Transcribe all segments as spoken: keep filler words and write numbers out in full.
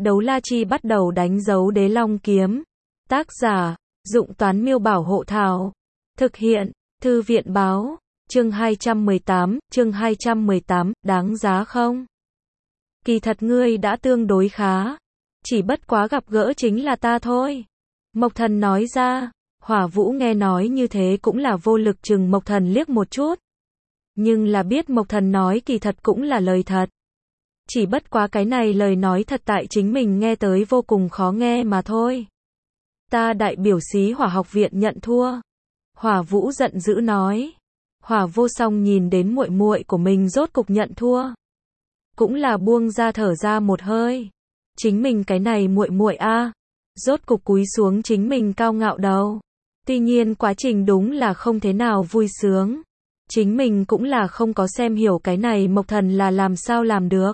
Đấu la chi bắt đầu đánh dấu đế long kiếm. Tác giả, Dụng Toán Miêu Bảo Hộ Thảo. Thực hiện, Thư viện Báo. Chương hai trăm mười tám, chương hai trăm mười tám, đáng giá không? Kỳ thật ngươi đã tương đối khá. Chỉ bất quá gặp gỡ chính là ta thôi. Mộc Thần nói ra. Hỏa Vũ nghe nói như thế cũng là vô lực chừng Mộc Thần liếc một chút. Nhưng là biết Mộc Thần nói kỳ thật cũng là lời thật. Chỉ bất quá cái này lời nói thật tại chính mình nghe tới vô cùng khó nghe mà thôi. Ta đại biểu Xí Hỏa học viện nhận thua. Hỏa Vũ giận dữ nói. Hỏa Vô Song nhìn đến muội muội của mình rốt cục nhận thua, cũng là buông ra thở ra một hơi. Chính mình cái này muội muội a, rốt cục cúi xuống chính mình cao ngạo đầu. Tuy nhiên quá trình đúng là không thế nào vui sướng. Chính mình cũng là không có xem hiểu cái này Mộc Thần là làm sao làm được.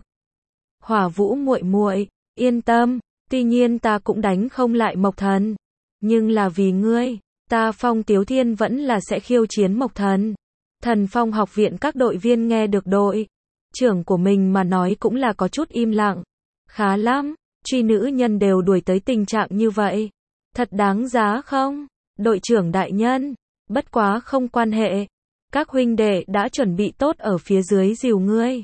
Hỏa Vũ muội muội, yên tâm, tuy nhiên ta cũng đánh không lại Mộc Thần, nhưng là vì ngươi, ta Phong Tiếu Thiên vẫn là sẽ khiêu chiến Mộc Thần. Thần Phong học viện các đội viên nghe được đội trưởng của mình mà nói cũng là có chút im lặng. Khá lắm, truy nữ nhân đều đuổi tới tình trạng như vậy. Thật đáng giá không? Đội trưởng đại nhân, bất quá không quan hệ. Các huynh đệ đã chuẩn bị tốt ở phía dưới dìu ngươi.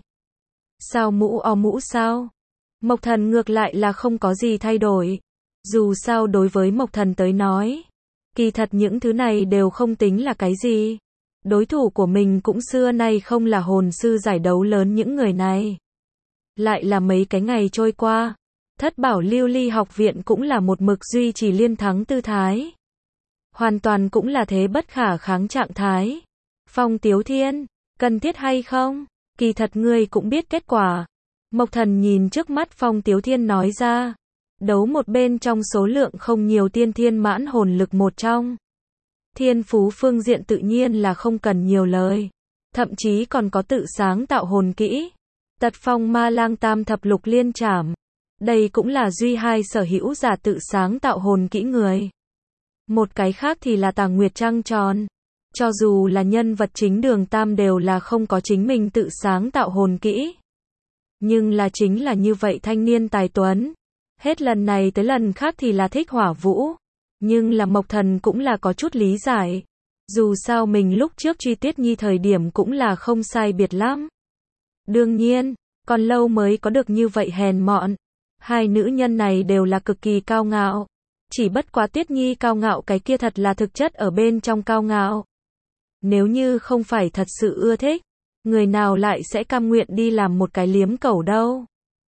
Sao mũ o mũ sao? Mộc Thần ngược lại là không có gì thay đổi. Dù sao đối với Mộc Thần tới nói, kỳ thật những thứ này đều không tính là cái gì. Đối thủ của mình cũng xưa nay không là hồn sư giải đấu lớn những người này. Lại là mấy cái ngày trôi qua, Thất Bảo Lưu Ly học viện cũng là một mực duy trì liên thắng tư thái. Hoàn toàn cũng là thế bất khả kháng trạng thái. Phong Tiếu Thiên, cần thiết hay không? Kỳ thật ngươi cũng biết kết quả. Mộc Thần nhìn trước mắt Phong Tiếu Thiên nói ra. Đấu một bên trong số lượng không nhiều tiên thiên mãn hồn lực một trong. Thiên phú phương diện tự nhiên là không cần nhiều lời. Thậm chí còn có tự sáng tạo hồn kỹ. Tật Phong Ma Lang Tam Thập Lục Liên Trảm. Đây cũng là duy hai sở hữu giả tự sáng tạo hồn kỹ người. Một cái khác thì là Tà Nguyệt Trăng Tròn. Cho dù là nhân vật chính Đường Tam đều là không có chính mình tự sáng tạo hồn kỹ. Nhưng là chính là như vậy thanh niên tài tuấn. Hết lần này tới lần khác thì là thích Hỏa Vũ. Nhưng là Mộc Thần cũng là có chút lý giải. Dù sao mình lúc trước truy Tiết Nhi thời điểm cũng là không sai biệt lắm. Đương nhiên, còn lâu mới có được như vậy hèn mọn. Hai nữ nhân này đều là cực kỳ cao ngạo. Chỉ bất quá Tiết Nhi cao ngạo cái kia thật là thực chất ở bên trong cao ngạo. Nếu như không phải thật sự ưa thích, người nào lại sẽ cam nguyện đi làm một cái liếm cẩu đâu.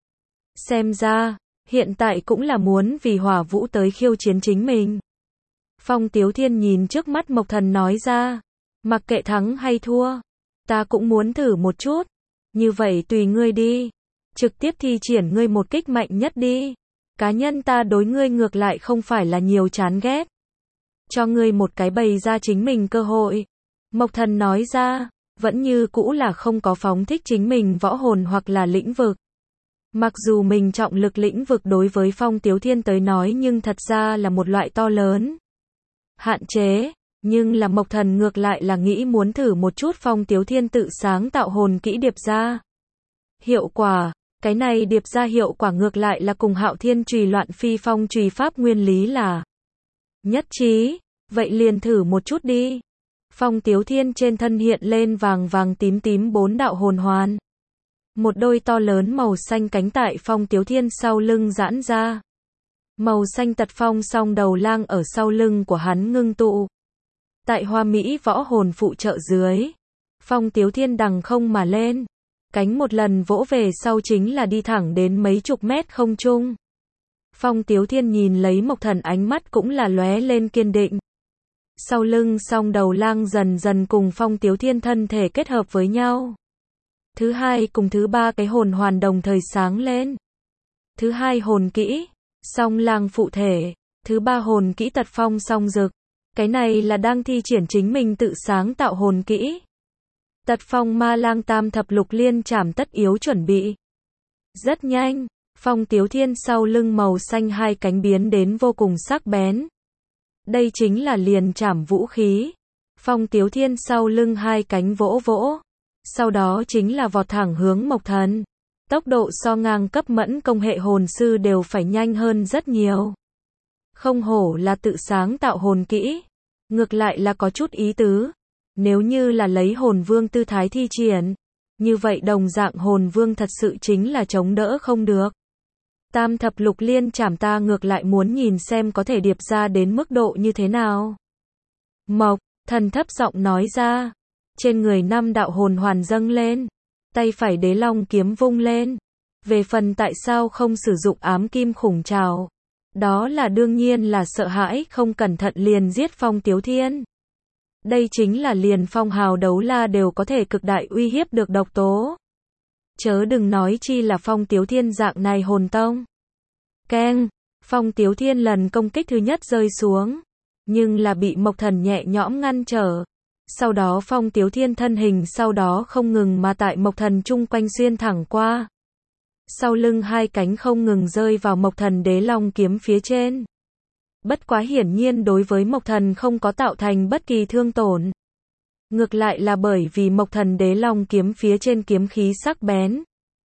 Xem ra, hiện tại cũng là muốn vì Hỏa Vũ tới khiêu chiến chính mình. Phong Tiếu Thiên nhìn trước mắt Mộc Thần nói ra. Mặc kệ thắng hay thua, ta cũng muốn thử một chút. Như vậy tùy ngươi đi. Trực tiếp thi triển ngươi một kích mạnh nhất đi. Cá nhân ta đối ngươi ngược lại không phải là nhiều chán ghét. Cho ngươi một cái bày ra chính mình cơ hội. Mộc Thần nói ra, vẫn như cũ là không có phóng thích chính mình võ hồn hoặc là lĩnh vực. Mặc dù mình trọng lực lĩnh vực đối với Phong Tiếu Thiên tới nói nhưng thật ra là một loại to lớn hạn chế, nhưng là Mộc Thần ngược lại là nghĩ muốn thử một chút Phong Tiếu Thiên tự sáng tạo hồn kỹ điệp ra. Hiệu quả, cái này điệp ra hiệu quả ngược lại là cùng Hạo Thiên Chùy Loạn Phi Phong Chùy pháp nguyên lý là nhất trí, vậy liền thử một chút đi. Phong Tiếu Thiên trên thân hiện lên vàng vàng tím tím bốn đạo hồn hoàn. Một đôi to lớn màu xanh cánh tại Phong Tiếu Thiên sau lưng giãn ra. Màu xanh tật phong song đầu lang ở sau lưng của hắn ngưng tụ. Tại hoa mỹ võ hồn phụ trợ dưới, Phong Tiếu Thiên đằng không mà lên. Cánh một lần vỗ về sau chính là đi thẳng đến mấy chục mét không trung. Phong Tiếu Thiên nhìn lấy Mộc Thần ánh mắt cũng là lóe lên kiên định. Sau lưng song đầu lang dần dần cùng Phong Tiếu Thiên thân thể kết hợp với nhau. Thứ hai cùng thứ ba cái hồn hoàn đồng thời sáng lên. Thứ hai hồn kỹ, song lang phụ thể. Thứ ba hồn kỹ tật phong song dực. Cái này là đang thi triển chính mình tự sáng tạo hồn kỹ. Tật Phong Ma Lang Tam Thập Lục Liên Trảm tất yếu chuẩn bị. Rất nhanh, Phong Tiếu Thiên sau lưng màu xanh hai cánh biến đến vô cùng sắc bén. Đây chính là liền trảm vũ khí. Phong Tiếu Thiên sau lưng hai cánh vỗ vỗ. Sau đó chính là vọt thẳng hướng Mộc Thần. Tốc độ so ngang cấp mẫn công hệ hồn sư đều phải nhanh hơn rất nhiều. Không hổ là tự sáng tạo hồn kỹ. Ngược lại là có chút ý tứ. Nếu như là lấy hồn vương tư thái thi triển, như vậy đồng dạng hồn vương thật sự chính là chống đỡ không được. Tam thập lục liên chảm ta ngược lại muốn nhìn xem có thể điệp ra đến mức độ như thế nào. Mộc, thần thấp giọng nói ra. Trên người năm đạo hồn hoàn dâng lên. Tay phải đế long kiếm vung lên. Về phần tại sao không sử dụng ám kim khủng trảo, đó là đương nhiên là sợ hãi không cẩn thận liền giết Phong Tiếu Thiên. Đây chính là liền phong hào đấu la đều có thể cực đại uy hiếp được độc tố. Chớ đừng nói chi là Phong Tiếu Thiên dạng này hồn tông. Keng, Phong Tiếu Thiên lần công kích thứ nhất rơi xuống, nhưng là bị Mộc Thần nhẹ nhõm ngăn trở. Sau đó Phong Tiếu Thiên thân hình sau đó không ngừng mà tại Mộc Thần chung quanh xuyên thẳng qua. Sau lưng hai cánh không ngừng rơi vào Mộc Thần đế long kiếm phía trên. Bất quá hiển nhiên đối với Mộc Thần không có tạo thành bất kỳ thương tổn. Ngược lại là bởi vì Mộc Thần đế long kiếm phía trên kiếm khí sắc bén.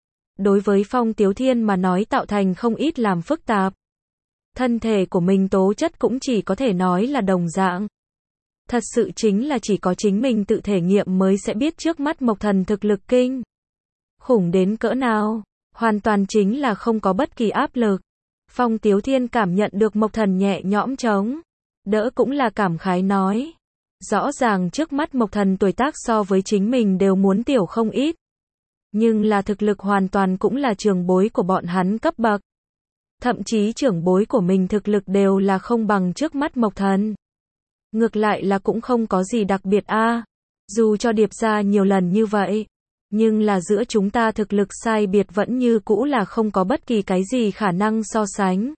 Đối với Phong Tiếu Thiên mà nói tạo thành không ít làm phức tạp. Thân thể của mình tố chất cũng chỉ có thể nói là đồng dạng. Thật sự chính là chỉ có chính mình tự thể nghiệm mới sẽ biết trước mắt Mộc Thần thực lực kinh khủng đến cỡ nào. Hoàn toàn chính là không có bất kỳ áp lực. Phong Tiếu Thiên cảm nhận được Mộc Thần nhẹ nhõm chống đỡ cũng là cảm khái nói. Rõ ràng trước mắt Mộc Thần tuổi tác so với chính mình đều muốn tiểu không ít. Nhưng là thực lực hoàn toàn cũng là trưởng bối của bọn hắn cấp bậc. Thậm chí trưởng bối của mình thực lực đều là không bằng trước mắt Mộc Thần. Ngược lại là cũng không có gì đặc biệt a. À, dù cho điệp ra nhiều lần như vậy, nhưng là giữa chúng ta thực lực sai biệt vẫn như cũ là không có bất kỳ cái gì khả năng so sánh.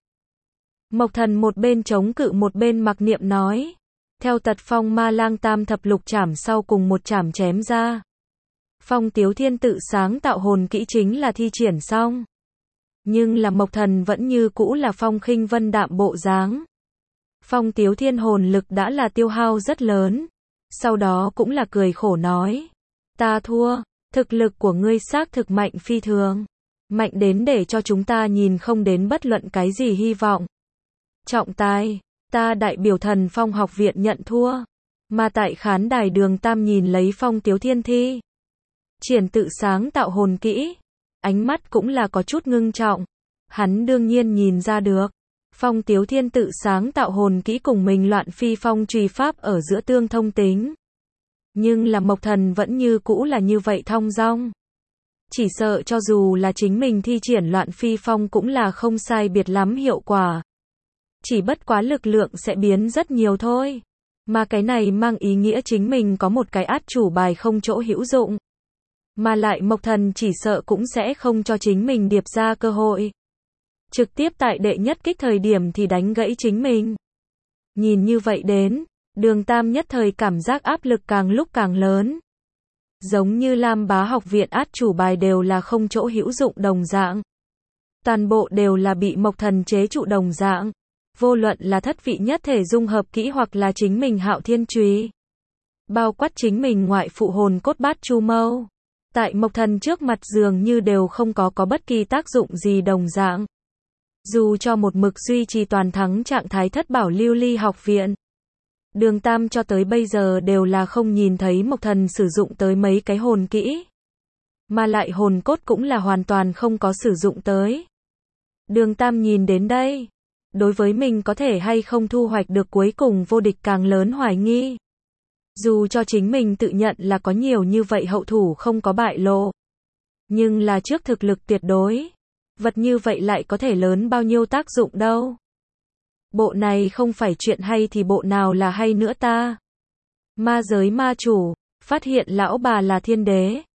Mộc Thần một bên chống cự một bên mặc niệm nói. Theo tật phong ma lang tam thập lục chảm sau cùng một chảm chém ra. Phong Tiếu Thiên tự sáng tạo hồn kỹ chính là thi triển xong. Nhưng là Mộc Thần vẫn như cũ là phong khinh vân đạm bộ dáng. Phong Tiếu Thiên hồn lực đã là tiêu hao rất lớn. Sau đó cũng là cười khổ nói. Ta thua, thực lực của ngươi xác thực mạnh phi thường. Mạnh đến để cho chúng ta nhìn không đến bất luận cái gì hy vọng. Trọng tài, ta đại biểu Thần Phong học viện nhận thua. Mà tại khán đài Đường Tam nhìn lấy Phong Tiếu Thiên thi triển tự sáng tạo hồn kỹ. Ánh mắt cũng là có chút ngưng trọng. Hắn đương nhiên nhìn ra được. Phong Tiếu Thiên tự sáng tạo hồn kỹ cùng mình loạn phi phong trùy pháp ở giữa tương thông tính. Nhưng là Mộc Thần vẫn như cũ là như vậy thong dong. Chỉ sợ cho dù là chính mình thi triển loạn phi phong cũng là không sai biệt lắm hiệu quả. Chỉ bất quá lực lượng sẽ biến rất nhiều thôi. Mà cái này mang ý nghĩa chính mình có một cái át chủ bài không chỗ hữu dụng. Mà lại Mộc Thần chỉ sợ cũng sẽ không cho chính mình điệp ra cơ hội. Trực tiếp tại đệ nhất kích thời điểm thì đánh gãy chính mình. Nhìn như vậy đến, Đường Tam nhất thời cảm giác áp lực càng lúc càng lớn. Giống như Lam Bá học viện át chủ bài đều là không chỗ hữu dụng đồng dạng. Toàn bộ đều là bị Mộc Thần chế trụ đồng dạng. Vô luận là thất vị nhất thể dung hợp kỹ hoặc là chính mình Hạo Thiên Chùy. Bao quát chính mình ngoại phụ hồn cốt bát chu mâu. Tại Mộc Thần trước mặt dường như đều không có có bất kỳ tác dụng gì đồng dạng. Dù cho một mực duy trì toàn thắng trạng thái thất bảo lưu ly học viện. Đường Tam cho tới bây giờ đều là không nhìn thấy Mộc Thần sử dụng tới mấy cái hồn kỹ. Mà lại hồn cốt cũng là hoàn toàn không có sử dụng tới. Đường Tam nhìn đến đây. Đối với mình có thể hay không thu hoạch được cuối cùng vô địch càng lớn hoài nghi. Dù cho chính mình tự nhận là có nhiều như vậy hậu thủ không có bại lộ. Nhưng là trước thực lực tuyệt đối. Vật như vậy lại có thể lớn bao nhiêu tác dụng đâu. Bộ này không phải chuyện hay thì bộ nào là hay nữa ta. Ma giới ma chủ, phát hiện lão bà là thiên đế.